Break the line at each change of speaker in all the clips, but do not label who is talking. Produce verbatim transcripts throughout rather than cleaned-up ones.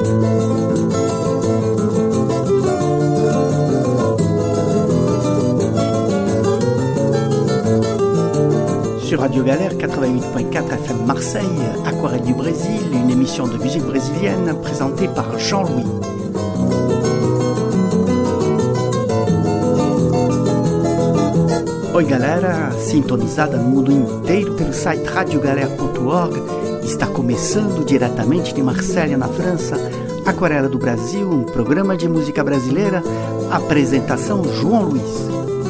Sur Radio Galère quatre-vingt-huit point quatre F M Marseille, Aquarelle du Brésil, une émission de musique brésilienne présentée par Jean-Louis. Oi galera, sintonizada no mundo inteiro pelo site radio galera ponto org, está começando diretamente de Marselha, na França, Aquarela do Brasil, um programa de música brasileira, apresentação João Luiz.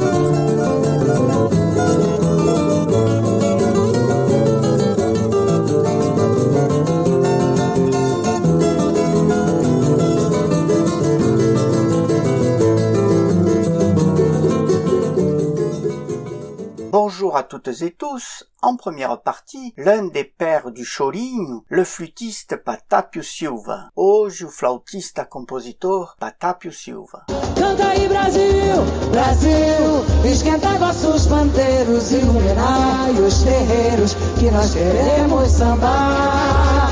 Bonjour à toutes et tous. En première partie, l'un des pères du chorinho, le flûtiste Patápio Silva. Hoje o flautista compositor Patápio Silva.
Canta aí Brasil, Brasil, esquenta vossos pandeiros, iluminai os terreiros que nós queremos sambar.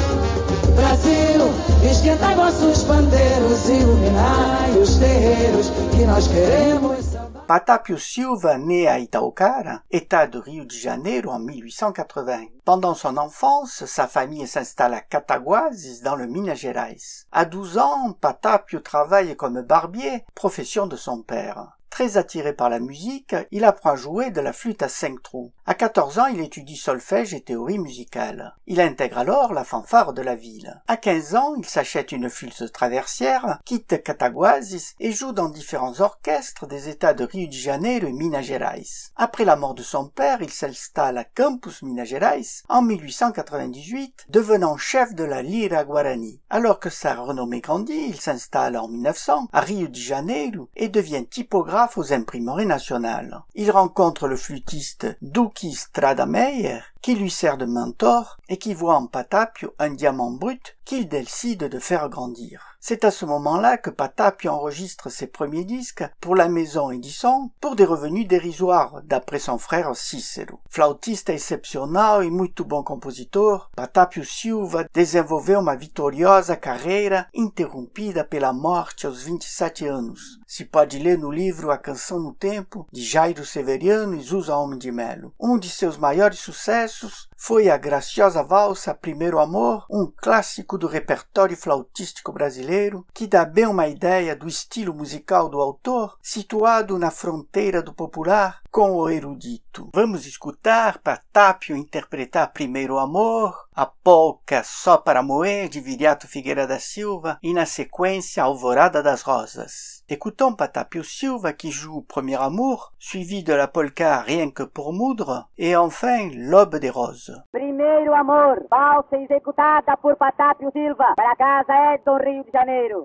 Brasil, esquenta vossos pandeiros, iluminai os terreiros que nós queremos sambar.
Patápio Silva, né à Itaocara, État de Rio de Janeiro en mille huit cent quatre-vingts. Pendant son enfance, sa famille s'installe à Cataguases, dans le Minas Gerais. À douze ans, Patápio travaille comme barbier, profession de son père. Très attiré par la musique, il apprend à jouer de la flûte à cinq trous. À quatorze ans, il étudie solfège et théorie musicale. Il intègre alors la fanfare de la ville. À quinze ans, il s'achète une flûte traversière, quitte Cataguases et joue dans différents orchestres des États de Rio de Janeiro et Minas Gerais. Après la mort de son père, il s'installe à Campos, Minas Gerais, en mille huit cent quatre-vingt-dix-huit, devenant chef de la Lira Guarani. Alors que sa renommée grandit, il s'installe en mille neuf cents à Rio de Janeiro et devient typographe aux imprimeries nationales. Il rencontre le flûtiste Duque Strada Meyer, qui lui sert de mentor et qui voit en Patápio un diamant brut qu'il décide de faire grandir. C'est à ce moment-là que Patápio enregistre ses premiers disques pour la maison Edison pour des revenus dérisoires, d'après son frère Cícero. Flautista excepcional e muito bom compositor, Patápio Silva desenvolveu uma vitoriosa carreira interrompida pela morte aos vinte e sete anos. Se pode ler no livro A Canção no Tempo, de Jairo Severiano e Zusa Homem de Melo. Um de seus maiores sucessos foi a graciosa valsa Primeiro Amor, um clássico do repertório flautístico brasileiro que dá bem uma ideia do estilo musical do autor, situado na fronteira do popular com o erudito. Vamos escutar Patápio interpretar Primeiro Amor, a polca Só para Moer, de Viriato Figueira da Silva, e na sequência Alvorada das Rosas. Écoutons Patápio Silva qui joue Premier Amour, suivi de la polka Rien que pour moudre, et enfin L'Aube des Roses.
Primeiro Amor, valsa executada por Patápio Silva, para casa Edson, Rio de Janeiro.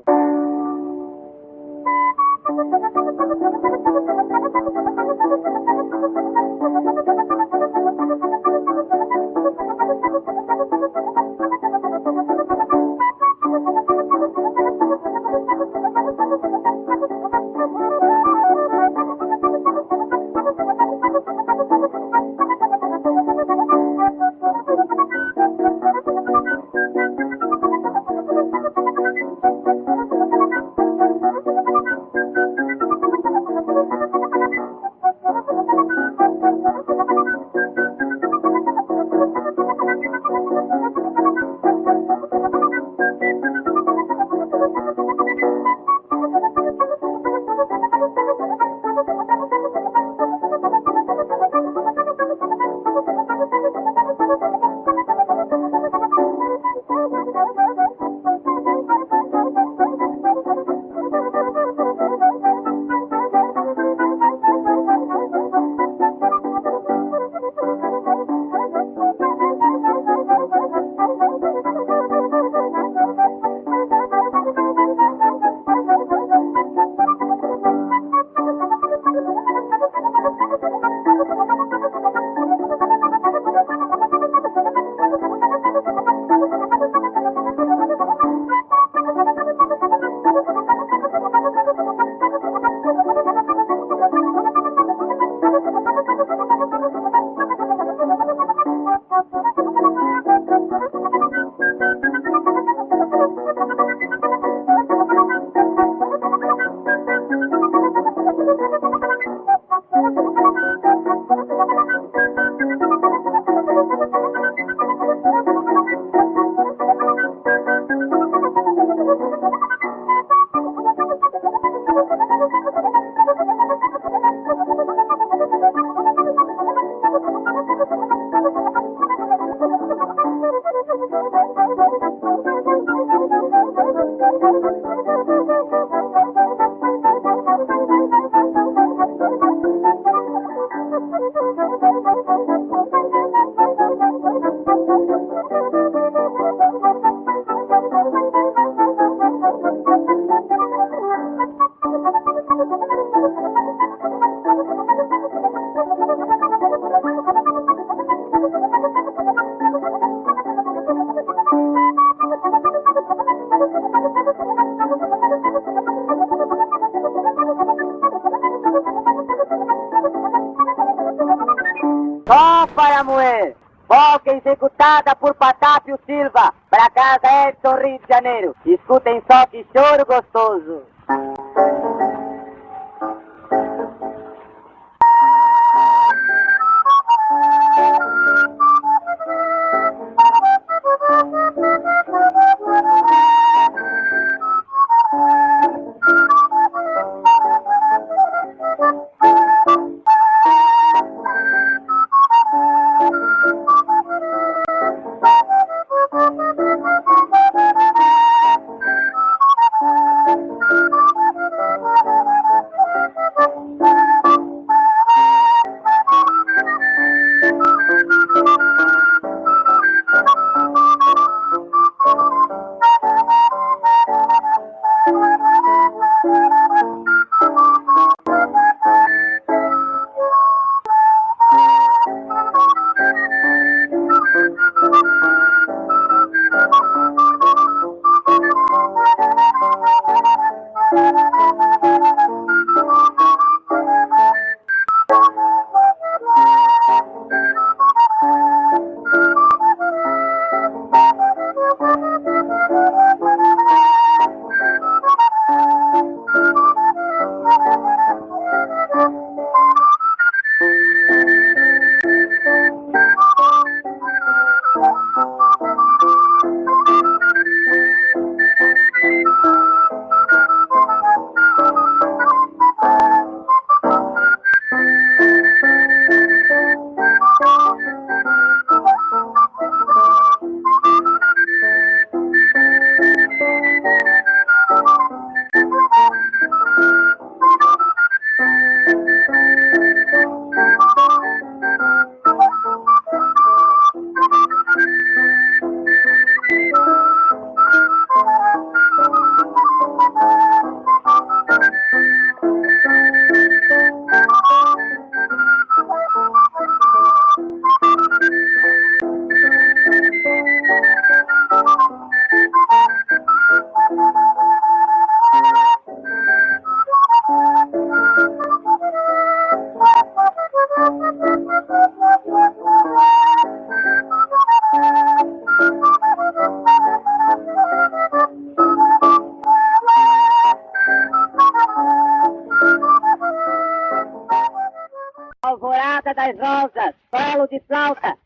Thank you. Só para moer. Boca executada por Patápio Silva. Pra casa Edson, Rio de Janeiro. Escutem só que choro gostoso. Alvorada das Rosas, solo de flauta.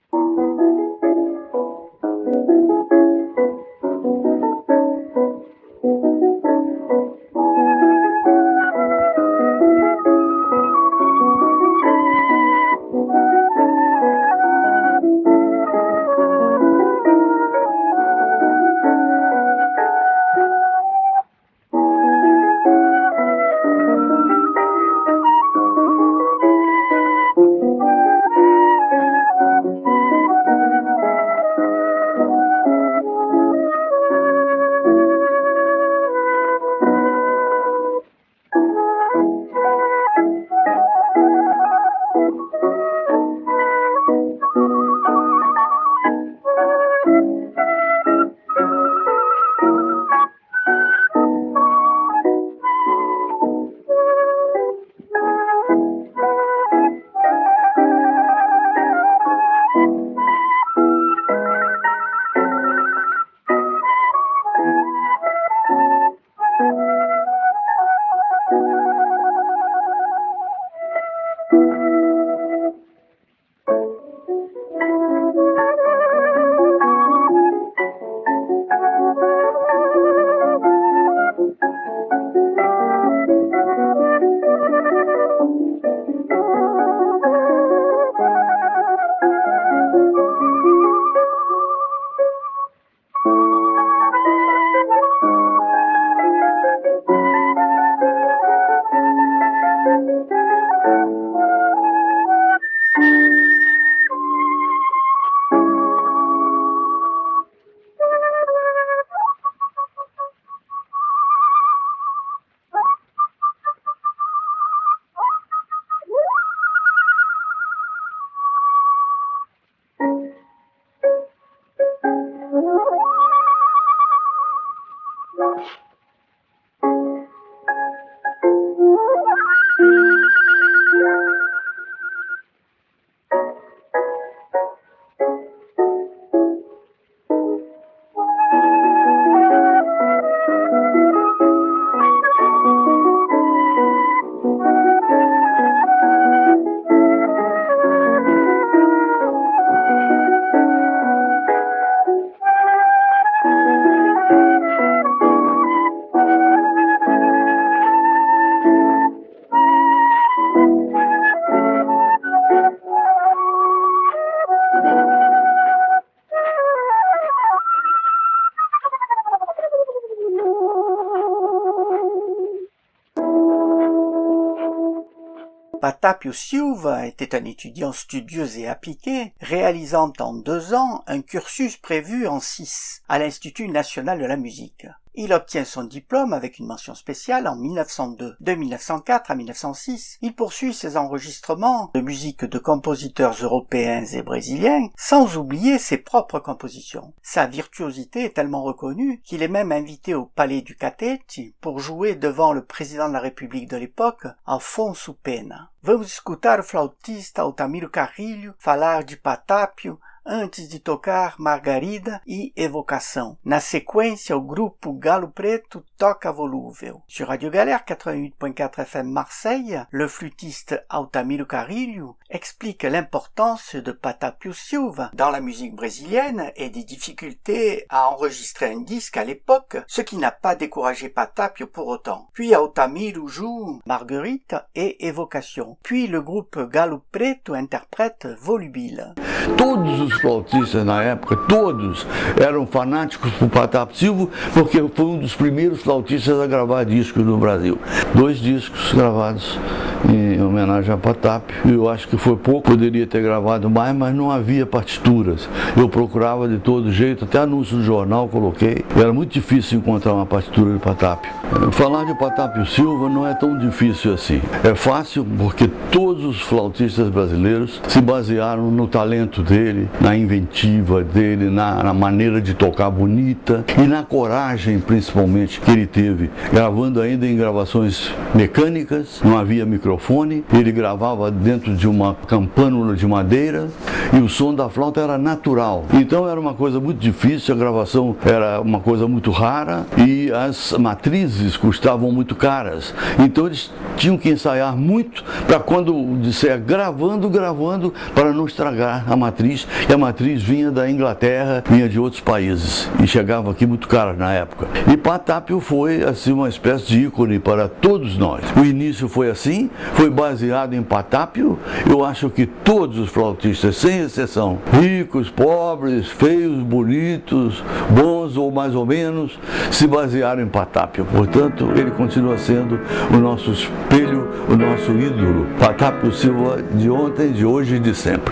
Patapio Silva était un étudiant studieux et appliqué, réalisant en deux ans un cursus prévu en six à l'Institut national de la musique. Il obtient son diplôme avec une mention spéciale en mille neuf cent deux. De mille neuf cent quatre à mille neuf cent six, il poursuit ses enregistrements de musique de compositeurs européens et brésiliens, sans oublier ses propres compositions. Sa virtuosité est tellement reconnue qu'il est même invité au Palais du Catete pour jouer devant le président de la République de l'époque, Afonso Pena. Vamos escutar o flautista Altamiro Carrilho falar de Patapio antes de tocar Margarida e Evocação. Na sequência, o grupo Galo Preto toca volúvel. Sur Radio Galère quatre-vingt-huit point quatre F M Marseille, le flûtiste Altamiro Carrilho explique l'importance de Patapio Silva dans la musique brésilienne et des difficultés à enregistrer un disque à l'époque, ce qui n'a pas découragé Patapio pour autant. Puis Altamiro joue Margarita et Evocação. Puis le groupe Galo Preto interprète Volubile.
Todos os flautistas na época, todos eram fanáticos por Patapio Silva, porque foi um dos primeiros flautistas a gravar discos no Brasil. Dois discos gravados em homenagem a Patapio. Eu acho que foi pouco, poderia ter gravado mais, mas não havia partituras. Eu procurava de todo jeito, até anúncio no jornal coloquei. Era muito difícil encontrar uma partitura de Patapio. Falar de Patapio Silva não é tão difícil assim. É fácil porque todos os flautistas brasileiros se basearam no talento dele, na inventiva dele, na, na maneira de tocar bonita e na coragem, principalmente, que ele teve, gravando ainda em gravações mecânicas, não havia microfone, ele gravava dentro de uma campânula de madeira e o som da flauta era natural. Então era uma coisa muito difícil, a gravação era uma coisa muito rara e as matrizes custavam muito caras. Então eles tinham que ensaiar muito para quando disser gravando, gravando, para não estragar a matriz. E a matriz vinha da Inglaterra, vinha de outros países e chegava aqui muito cara na época. E Patapio foi assim uma espécie de ícone para todos nós. O início foi assim, foi baseado em Patapio. Eu acho que todos os flautistas, sem exceção, ricos, pobres, feios, bonitos, bons ou mais ou menos, se basearam em Patapio. Portanto, ele continua sendo o nosso espelho, o nosso ídolo. Patapio Silva de ontem, de hoje e de sempre.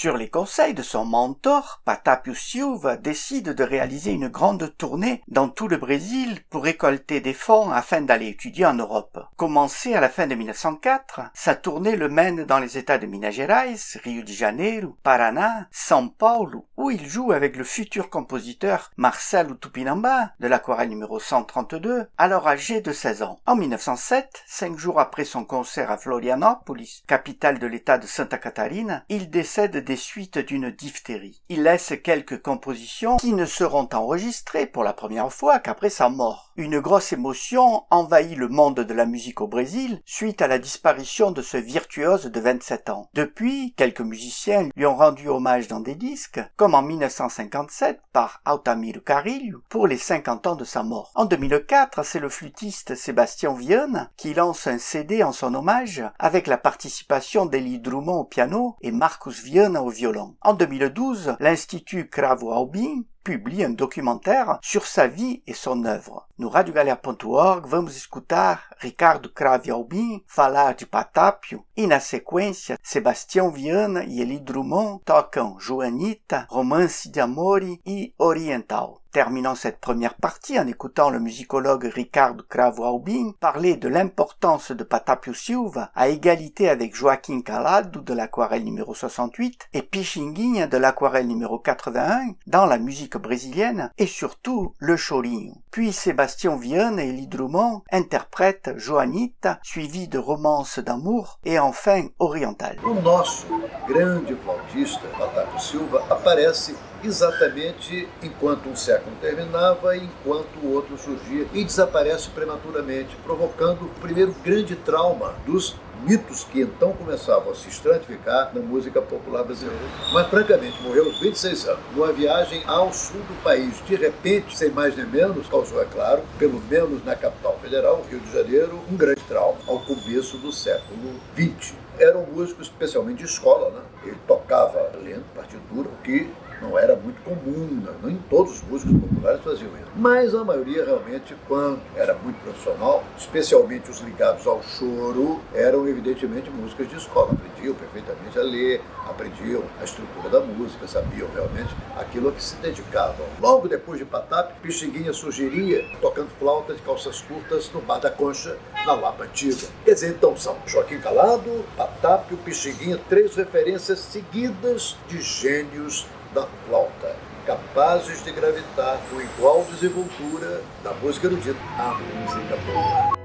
Sur les conseils de son mentor, Patapio Silva décide de réaliser une grande tournée dans tout le Brésil pour récolter des fonds afin d'aller étudier en Europe. Commencée à la fin de mille neuf cent quatre, sa tournée le mène dans les États de Minas Gerais, Rio de Janeiro, Paraná, São Paulo, où il joue avec le futur compositeur Marcelo Tupinamba de l'aquarelle numéro cent trente-deux, alors âgé de seize ans. En mille neuf cent sept, cinq jours après son concert à Florianópolis, capitale de l'État de Santa Catarina, il décède des suites d'une diphtérie. Il laisse quelques compositions qui ne seront enregistrées pour la première fois qu'après sa mort. Une grosse émotion envahit le monde de la musique au Brésil suite à la disparition de ce virtuose de vingt-sept ans. Depuis, quelques musiciens lui ont rendu hommage dans des disques, comme en mille neuf cent cinquante-sept par Altamiro Carrilho pour les cinquante ans de sa mort. En deux mille quatre, c'est le flûtiste Sébastien Viana qui lance un C D en son hommage avec la participation d'Elie Drummond au piano et Marcus Viana au violon. En deux mille douze, l'Institut Cravo Albim publie un documentaire sur sa vie e son œuvre. No radio galera ponto org vamos escutar Ricardo Cravo Albim falar de Patapio e na sequência Sebastião Viana e Elie Drummond tocam Joanita, Romance de Amore e Oriental. Terminons cette première partie en écoutant le musicologue Ricardo Cravo Albim parler de l'importance de Patapio Silva à égalité avec Joaquim Calado de l'aquarelle numéro soixante-huit et Pixinguinha de l'aquarelle numéro quatre-vingt-un dans la musique brésilienne et surtout le chorinho. Puis Sebastião Viana et Elie Drummond interprètent Joanita, suivi de Romance d'amour et enfin Oriental.
O nosso grande flautista, Patapio Silva, aparece exatamente enquanto um século terminava e enquanto o outro surgia e desaparece prematuramente, provocando o primeiro grande trauma dos mitos que então começavam a se estratificar na música popular brasileira. Mas, francamente, morreu aos vinte e seis anos, numa viagem ao sul do país. De repente, sem mais nem menos, causou, é claro, pelo menos na capital federal, Rio de Janeiro, um grande trauma ao começo do século vinte. Era um músico especialmente de escola, né? Ele tocava lento, partitura, o que não era muito comum, né? Nem todos os músicos populares faziam isso. Mas a maioria realmente, quando era muito profissional, especialmente os ligados ao choro, eram evidentemente músicas de escola. Aprendiam perfeitamente a ler, aprendiam a estrutura da música, sabiam realmente aquilo a que se dedicavam. Logo depois de Patapio, Pixinguinha surgiria tocando flauta de calças curtas no Bar da Concha, na Lapa Antiga. Quer dizer, então são Joaquim Calado, Patapio, Pixinguinha, três referências seguidas de gênios da flauta, capazes de gravitar com igual desenvoltura da música erudita à música popular.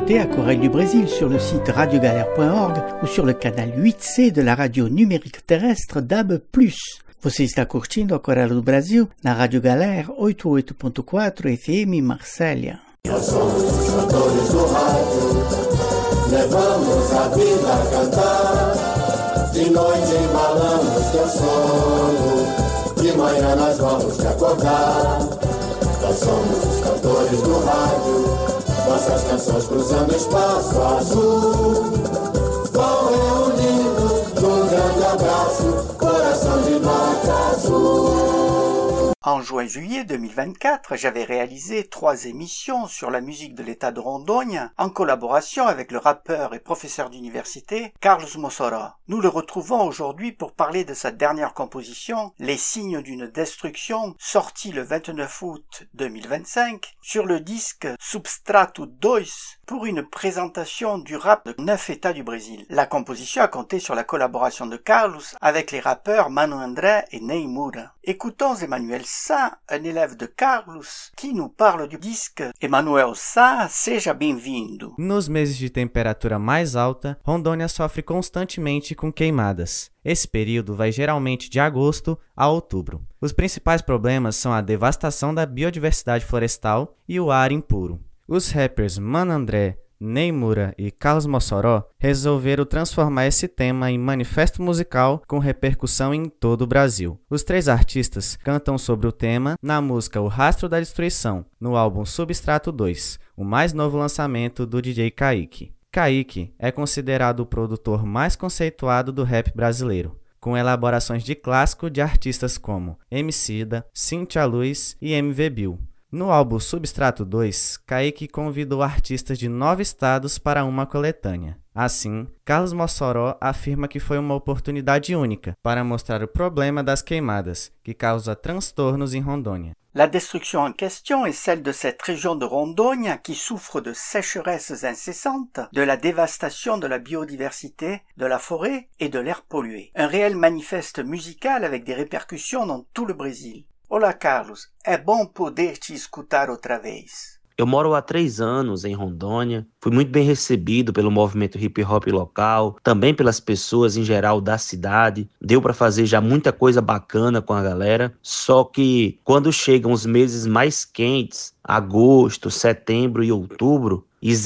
écouter Aquarelle du Brésil sur le site radio galère point org ou sur le canal huit C de la radio numérique terrestre D A B plus. Você está curtindo Aquarelle do Brasil na Rádio Galera oitenta e oito ponto quatro F M Marsella.
Nós somos os cantores do rádio, levamos a vida a cantar. De noite embalamos teu sono, de manhã nós vamos te acordar. Nós somos os cantores do rádio, nossas canções cruzando espaço azul. Vão reunindo num grande abraço, coração de norte azul.
En juin-juillet deux mille vingt-quatre, j'avais réalisé trois émissions sur la musique de l'État de Rondônia en collaboration avec le rappeur et professeur d'université Carlos Mossoró. Nous le retrouvons aujourd'hui pour parler de sa dernière composition, Les signes d'une destruction, sortie le vingt-neuf août deux mille vingt-cinq sur le disque Substrato deux pour une présentation du rap de neuf États du Brésil. La composition a compté sur la collaboration de Carlos avec les rappeurs Mano André et Ney Moura. Écoutons Emmanuel Sá, un élève de Carlos, qui nous parle du disque. Emmanuel Sá, seja bem-vindo.
Nos meses de temperatura mais alta, Rondônia sofre constantemente com queimadas. Esse período vai geralmente de agosto a outubro. Os principais problemas são a devastação da biodiversidade florestal e o ar impuro. Os rappers Mano André, Ney Moura e Carlos Mossoró resolveram transformar esse tema em manifesto musical com repercussão em todo o Brasil. Os três artistas cantam sobre o tema na música O Rastro da Destruição, no álbum Substrato dois, o mais novo lançamento do D J Kaique. Kaique é considerado o produtor mais conceituado do rap brasileiro, com elaborações de clássico de artistas como Emicida, Cintia Luz e M V Bill. No álbum Substrato dois, Kaique convidou artistas de nove estados para uma coletânea. Assim, Carlos Mossoró afirma que foi uma oportunidade única para mostrar o problema das queimadas, que causa transtornos em Rondônia.
La destruction en question est celle de cette région de Rondônia qui souffre de sécheresses incessantes, de la dévastation de la biodiversité, de la forêt et de l'air pollué. Un réel manifeste musical avec des répercussions dans tout le Brésil. Olá, Carlos. É bom poder te escutar outra vez.
Eu moro há três anos em Rondônia, fui muito bem recebido pelo movimento hip hop local, também pelas pessoas em geral da cidade, deu para fazer já muita coisa bacana com a galera, só que quando chegam os meses mais quentes, agosto, setembro e outubro,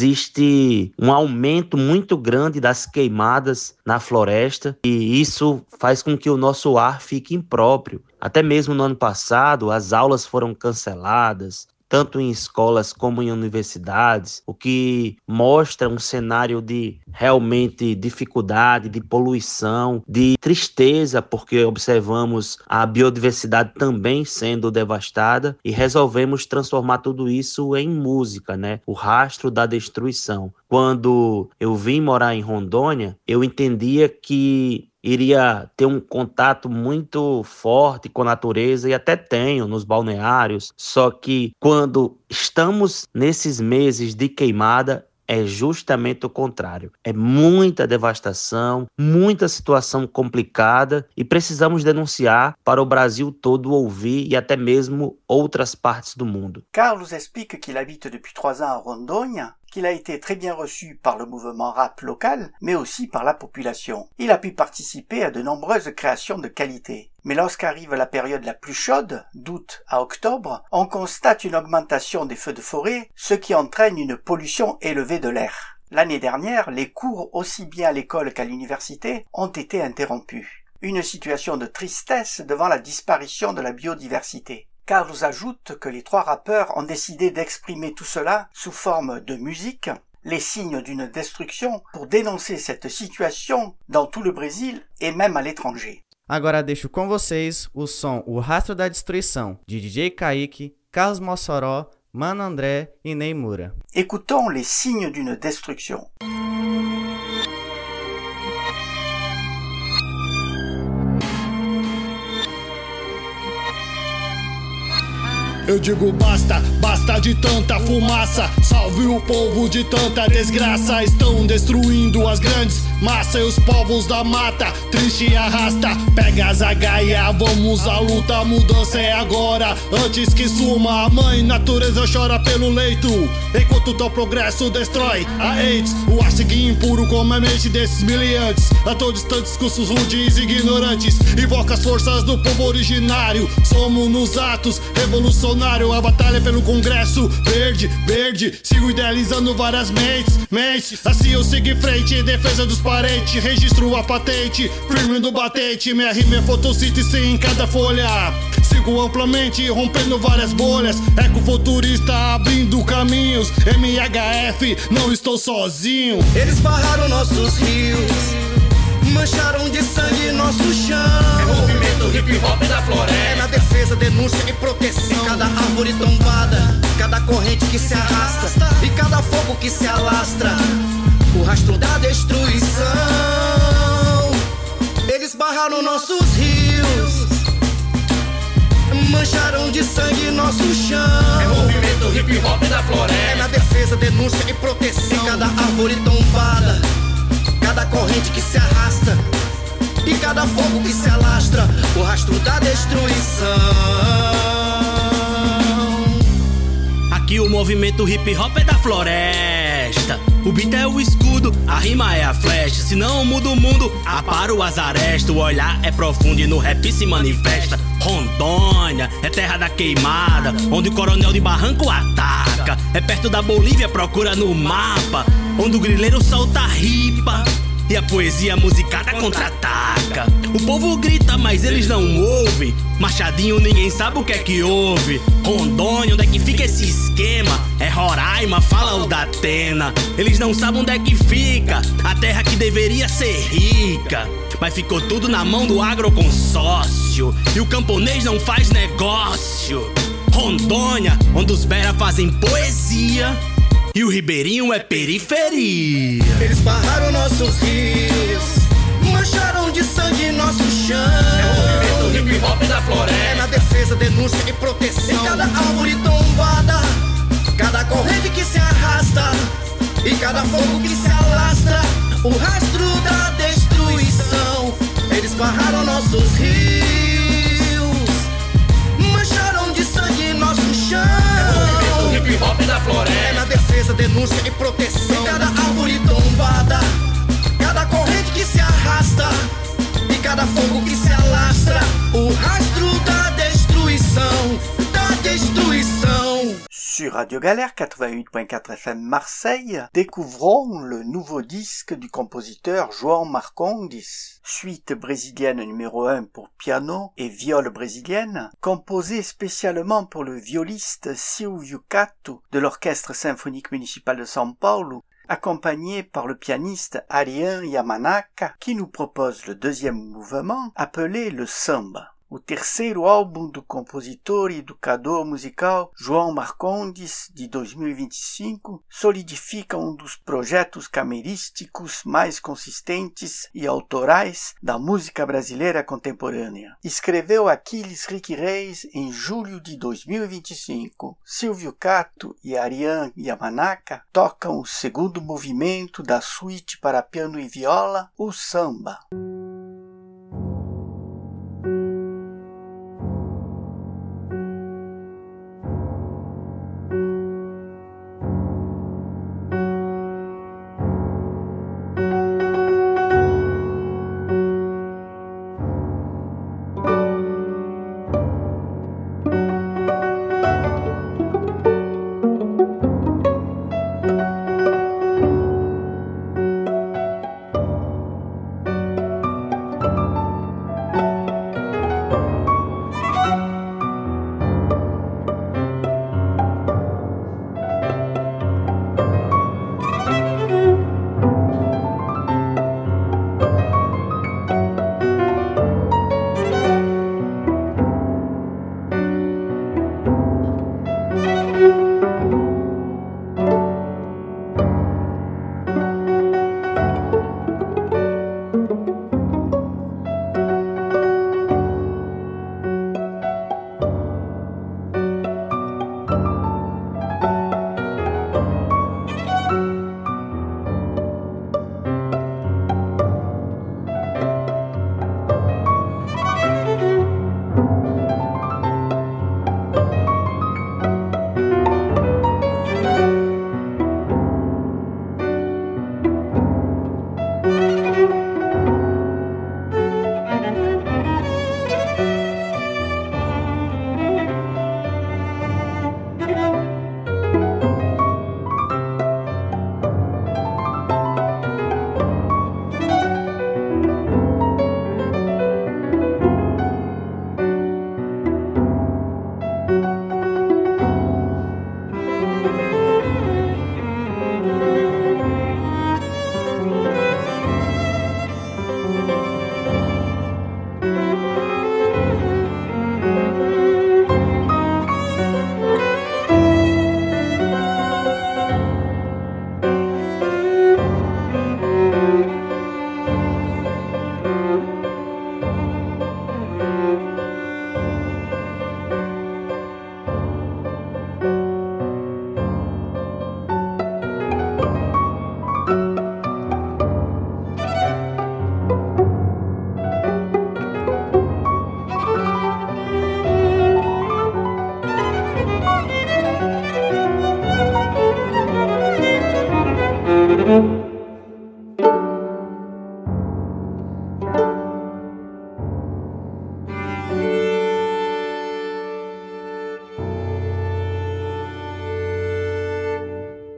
existe um aumento muito grande das queimadas na floresta e isso faz com que o nosso ar fique impróprio. Até mesmo no ano passado, as aulas foram canceladas, tanto em escolas como em universidades, o que mostra um cenário de realmente dificuldade, de poluição, de tristeza, porque observamos a biodiversidade também sendo devastada e resolvemos transformar tudo isso em música, né? O Rastro da Destruição. Quando eu vim morar em Rondônia, eu entendia que iria ter um contato muito forte com a natureza e até tenho nos balneários, só que quando estamos nesses meses de queimada, é justamente o contrário. É muita devastação, muita situação complicada e precisamos denunciar para o Brasil todo ouvir e até mesmo outras partes do mundo.
Carlos explique qu'il habite depuis trois ans à Rondônia, qu'il a été très bien reçu par le mouvement rap local, mais aussi par la population. Il a pu participer à de nombreuses créations de qualité. Mais lorsqu'arrive la période la plus chaude, d'août à octobre, on constate une augmentation des feux de forêt, ce qui entraîne une pollution élevée de l'air. L'année dernière, les cours aussi bien à l'école qu'à l'université ont été interrompus. Une situation de tristesse devant la disparition de la biodiversité. Carlos ajoute que les trois rappeurs ont décidé d'exprimer tout cela sous forme de musique, les signes d'une destruction, pour dénoncer cette situation dans tout le Brésil et même à l'étranger.
Agora deixo com vocês o som O Rastro da Destruição, de D J Kaique, Carlos Mossoró, Mano André e Ney Moura.
Écoutons les signes d'une destruction.
Eu digo basta, basta de tanta fumaça. Salve o povo de tanta desgraça. Estão destruindo as grandes massas e os povos da mata. Triste e arrasta, pega as agaia, vamos à luta, a mudança é agora. Antes que suma, a mãe natureza chora pelo leito. Enquanto teu progresso destrói a AIDS, o ar segue impuro como a mente desses miliantes. A tão distantes, discursos rudes e ignorantes. Invoca as forças do povo originário. Somos nos atos revolucionários. A batalha pelo Congresso verde, verde. Sigo idealizando várias mentes, mentes. Assim eu sigo em frente, em defesa dos parentes. Registro a patente, firme do batente. Minha rima é fotossíntese em cada folha. Sigo amplamente, rompendo várias bolhas. Eco futurista, abrindo caminhos. M H F, não estou sozinho.
Eles barraram nossos rios, mancharam de sangue nosso chão.
É movimento hip hop da floresta.
É na defesa, denúncia e proteção. Cada árvore tombada, cada corrente que se arrasta e cada fogo que se alastra, o rastro da destruição. Eles barraram nossos rios, mancharam de sangue nosso chão.
É movimento hip hop da floresta.
É na defesa, denúncia e proteção. E cada árvore tombada, cada corrente que se arrasta e cada fogo que se alastra, o rastro da destruição.
Aqui o movimento hip hop é da floresta. O beat é o escudo, a rima é a flecha. Se não muda o mundo, aparo as arestas. O olhar é profundo e no rap se manifesta. Rondônia é terra da queimada, onde o coronel de barranco ataca. É perto da Bolívia, procura no mapa, onde o grileiro solta a ripa e a poesia musicada contra-ataca. O povo grita, mas eles não ouvem. Machadinho, ninguém sabe o que é que houve. Rondônia, onde é que fica esse esquema? É Roraima, fala o da Atena. Eles não sabem onde é que fica a terra que deveria ser rica, mas ficou tudo na mão do agroconsórcio e o camponês não faz negócio. Rondônia, onde os bera fazem poesia e o ribeirinho é periferia.
Eles barraram nossos rios, mancharam de sangue nosso chão.
É o movimento hip hop da floresta.
É na defesa, denúncia e proteção. Em cada árvore tombada, cada corrente que se arrasta e cada fogo que se alastra, o rastro da destruição. Eles barraram nossos rios, mancharam de sangue nosso chão.
É o movimento hip hop da floresta.
É na defesa, denúncia e proteção. Em cada árvore tombada, cada corrente que se arrasta e cada fogo que se alastra, o rastro da destruição, da destruição.
Sur Radio Galère quatre-vingt-huit point quatre F M Marseille, découvrons le nouveau disque du compositeur João Marcondes, suite brésilienne numéro un pour piano et viole brésilienne, composée spécialement pour le violiste Silvio Catto de l'Orchestre symphonique municipal de São Paulo, accompagné par le pianiste Arian Yamanaka, qui nous propose le deuxième mouvement appelé le samba. O terceiro álbum do compositor e educador musical João Marcondes, de dois mil e vinte e cinco, solidifica um dos projetos camerísticos mais consistentes e autorais da música brasileira contemporânea. Escreveu Aquiles Rick Reis em julho de dois mil e vinte e cinco. Silvio Catto e Arian Yamanaka tocam o segundo movimento da suíte para piano e viola, o samba.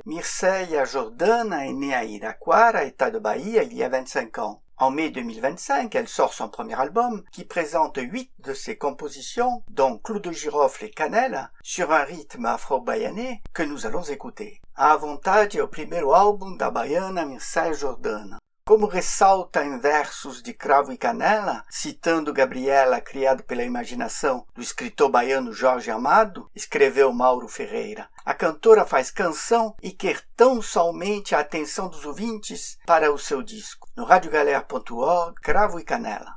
Mircea Jordana est née à Iraquara, État de Bahia, il y a vingt-cinq ans. En mai deux mille vingt-cinq, elle sort son premier album qui présente huit de ses compositions, dont Clou de girofle et Cannelle, sur un rythme afro-baianais que nous allons écouter. A Vontade é o primeiro álbum da baiana Mircea Jordana. Como ressalta em versos de Cravo e Canela, citando Gabriela, criado pela imaginação do escritor baiano Jorge Amado, escreveu Mauro Ferreira. A cantora faz canção e quer tão somente a atenção dos ouvintes para o seu disco. No radiogalera ponto org, Cravo e Canela.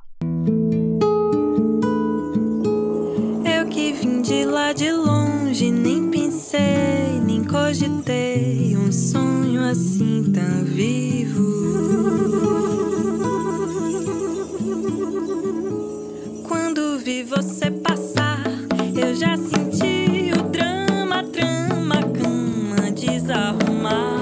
Eu que vim de lá de longe, nem pensei, nem cogitei um sonho assim tão vivo. Quando vi você passar, eu já senti o drama, trama, cama desarrumar.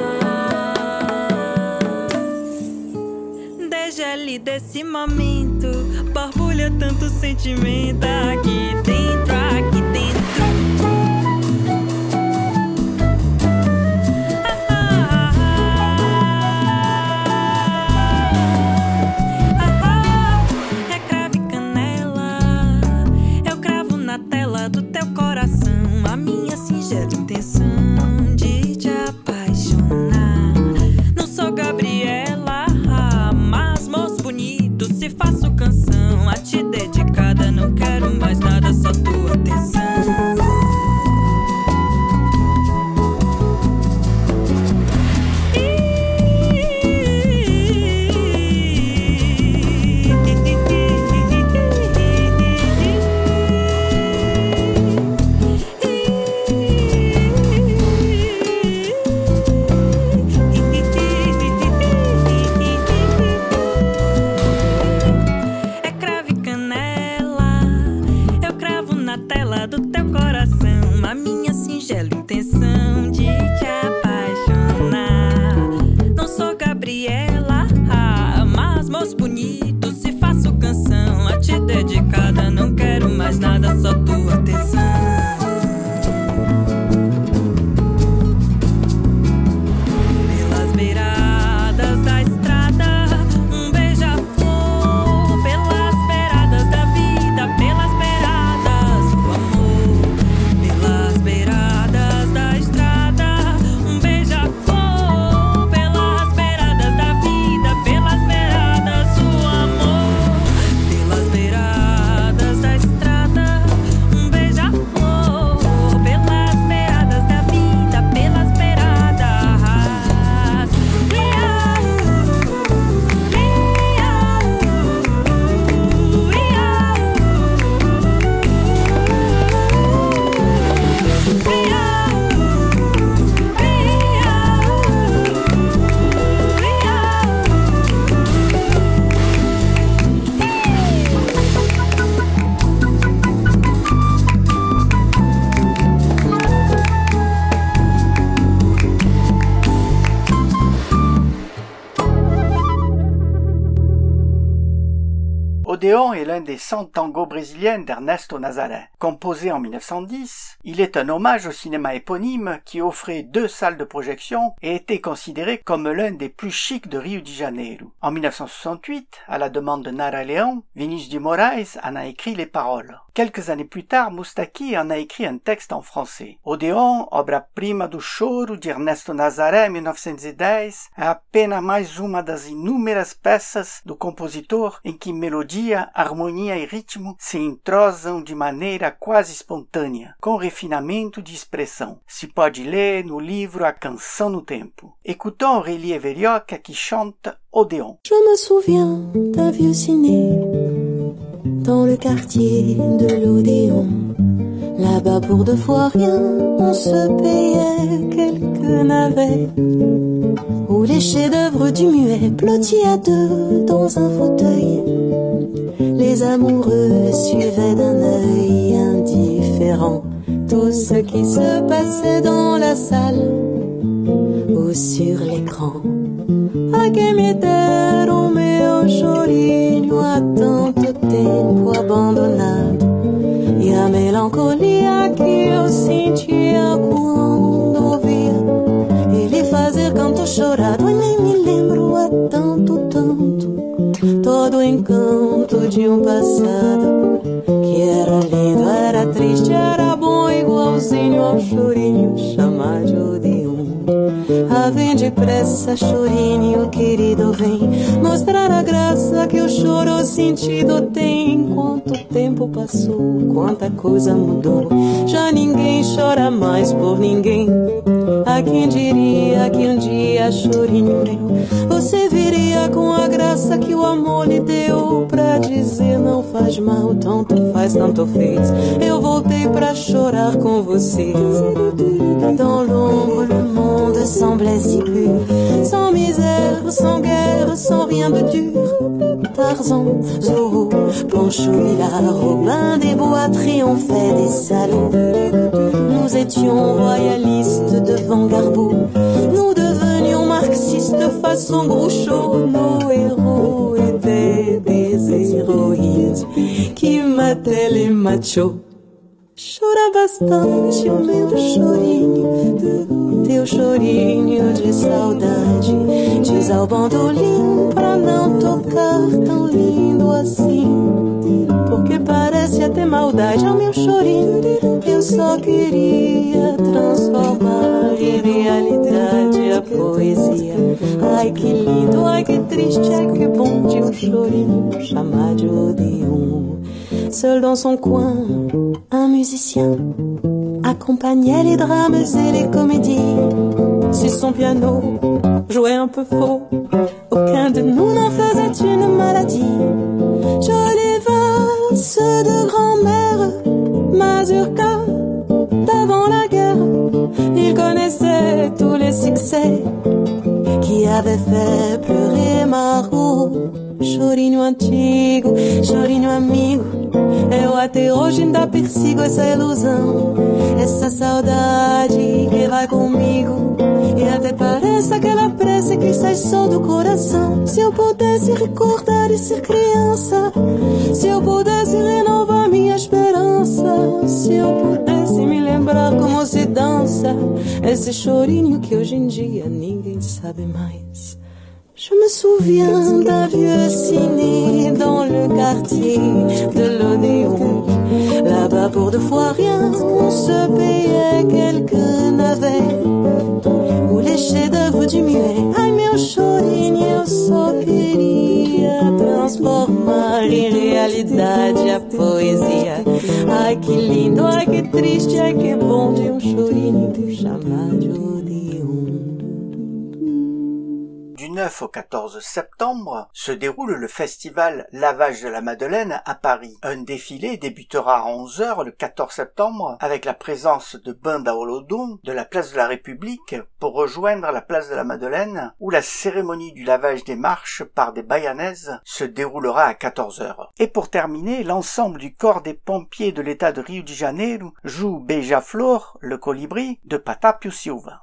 Desde ali desse momento, borbulha tanto sentimento aqui dentro, aqui dentro.
Odéon est l'un des cent tangos brésiliens d'Ernesto Nazaré. Composé en mille neuf cent dix, il est un hommage au cinéma éponyme qui offrait deux salles de projection et était considéré comme l'un des plus chics de Rio de Janeiro. En mille neuf cent soixante-huit, à la demande de Nara Leão, Vinícius de Moraes en a écrit les paroles. Quelques années plus tard, Moustaki en a écrit un texte en français. Odéon, obra-prima do choro de Ernesto Nazaré, mille neuf cent dez, é apenas mais uma das inúmeras peças do compositor em que melodia, harmonia e ritmo se entrosam de maneira quase espontânea, com refinamento de expressão. Se pode ler no livro A Canção no Tempo. Écoutons Aurélie Everioca qui chante Odéon.
Je me souviens d'un vieux ciné dans le quartier de l'Odéon. Là-bas pour deux fois rien, on se payait quelques navets. Où les chefs-d'œuvre du muet blottis à deux dans un fauteuil. Les amoureux suivaient d'un œil indifférent tout ce qui se passait dans la salle ou sur l'écran. A que me deram meu chorinho a tanto tempo abandonado e a melancolia que eu sentia quando ouvia ele chorinho passado, que era lindo, era triste, era bom, igualzinho ao chorinho chamado de um. Ah, vem depressa, chorinho querido, vem mostrar a graça que o choro sentido tem. Quanto tempo passou, quanta coisa mudou, já ninguém chora mais por ninguém. A quem diria que um dia, chorinho meu, você viria com a graça que o amor lhe deu, pra dizer não faz mal, tanto faz, tanto fez. Eu voltei pra chorar com você. Dans l'ombre le monde semblait si pur, sans misère, sans guerre, sans rien de dur. Tarzan, Zorro, Pancho Villa, Robin des Bois triomphaient des salons. Nous étions royalistes devant Garbeau, nous devenions marxistes façon Groucho. Nos héros étaient des héroïnes qui mataient les machos. Chora bastante o meu chorinho, teu chorinho de saudade. Diz ao bandolim pra não tocar tão lindo assim, porque parece até maldade ao meu chorinho. Eu só queria transformar em realidade a poesia. Ai que lindo, ai que triste, ai que bom de um chorinho chamado de um. Seul dans son coin, un musicien accompagnait les drames et les comédies. Si son piano jouait un peu faux, aucun de nous n'en faisait une maladie. Jolies valses de grand-mère, mazurka d'avant la guerre. Il connaissait tous les succès qui avaient fait pleurer Margot. Chorinho antigo, chorinho amigo, eu até hoje ainda persigo essa ilusão, essa saudade que vai comigo, e até parece aquela prece que sai só do coração. Se eu pudesse recordar e ser criança, se eu pudesse renovar minha esperança, se eu pudesse me lembrar como se dança esse chorinho que hoje em dia ninguém sabe mais. Je me souviens d'un vieux ciné dans le quartier de l'Odéon. Là-bas pour deux fois rien, on se payait quelques navets ou les chefs-d'œuvre du muet. Ai meu chorinho, eu só queria transformar em realidade a poesia. Ai que lindo, ai que triste, ai que bom de um chorinho chamado de um.
Du neuf au quatorze septembre se déroule le festival Lavage de la Madeleine à Paris. Un défilé débutera à onze heures le quatorze septembre avec la présence de Banda Olodum de la place de la République pour rejoindre la place de la Madeleine où la cérémonie du lavage des marches par des baianaises se déroulera à quatorze heures. Et pour terminer, l'ensemble du corps des pompiers de l'état de Rio de Janeiro joue Beija-Flor, le colibri de Patapio Silva.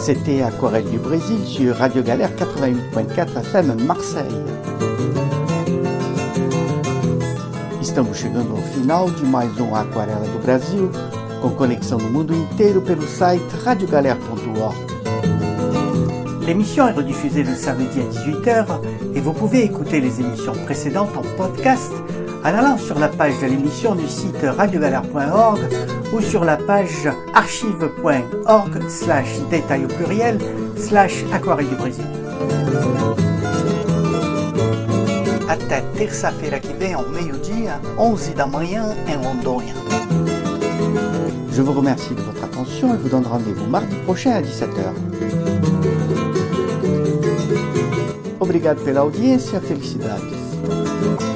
C'était Aquarelle du Brésil sur Radio Galère quatre-vingt-huit virgule quatro F M Marseille. Estamos chegando ao final de mais um Aquarela do Brasil, com conexão no mundo inteiro pelo site radio galère ponto org. L'émission est rediffusée le samedi à dix-huit heures et vous pouvez écouter les émissions précédentes en podcast en allant sur la page de l'émission du site radio galère point org ou sur la page archive point org slash détail au pluriel slash aquarelle du Brésil. Até terça-feira que vem ao meio-dia, onze da manhã em Rondônia. Je vous remercie de votre attention et vous donne rendez-vous mardi prochain à dix-sept heures. Obrigado pela audiência, felicidades.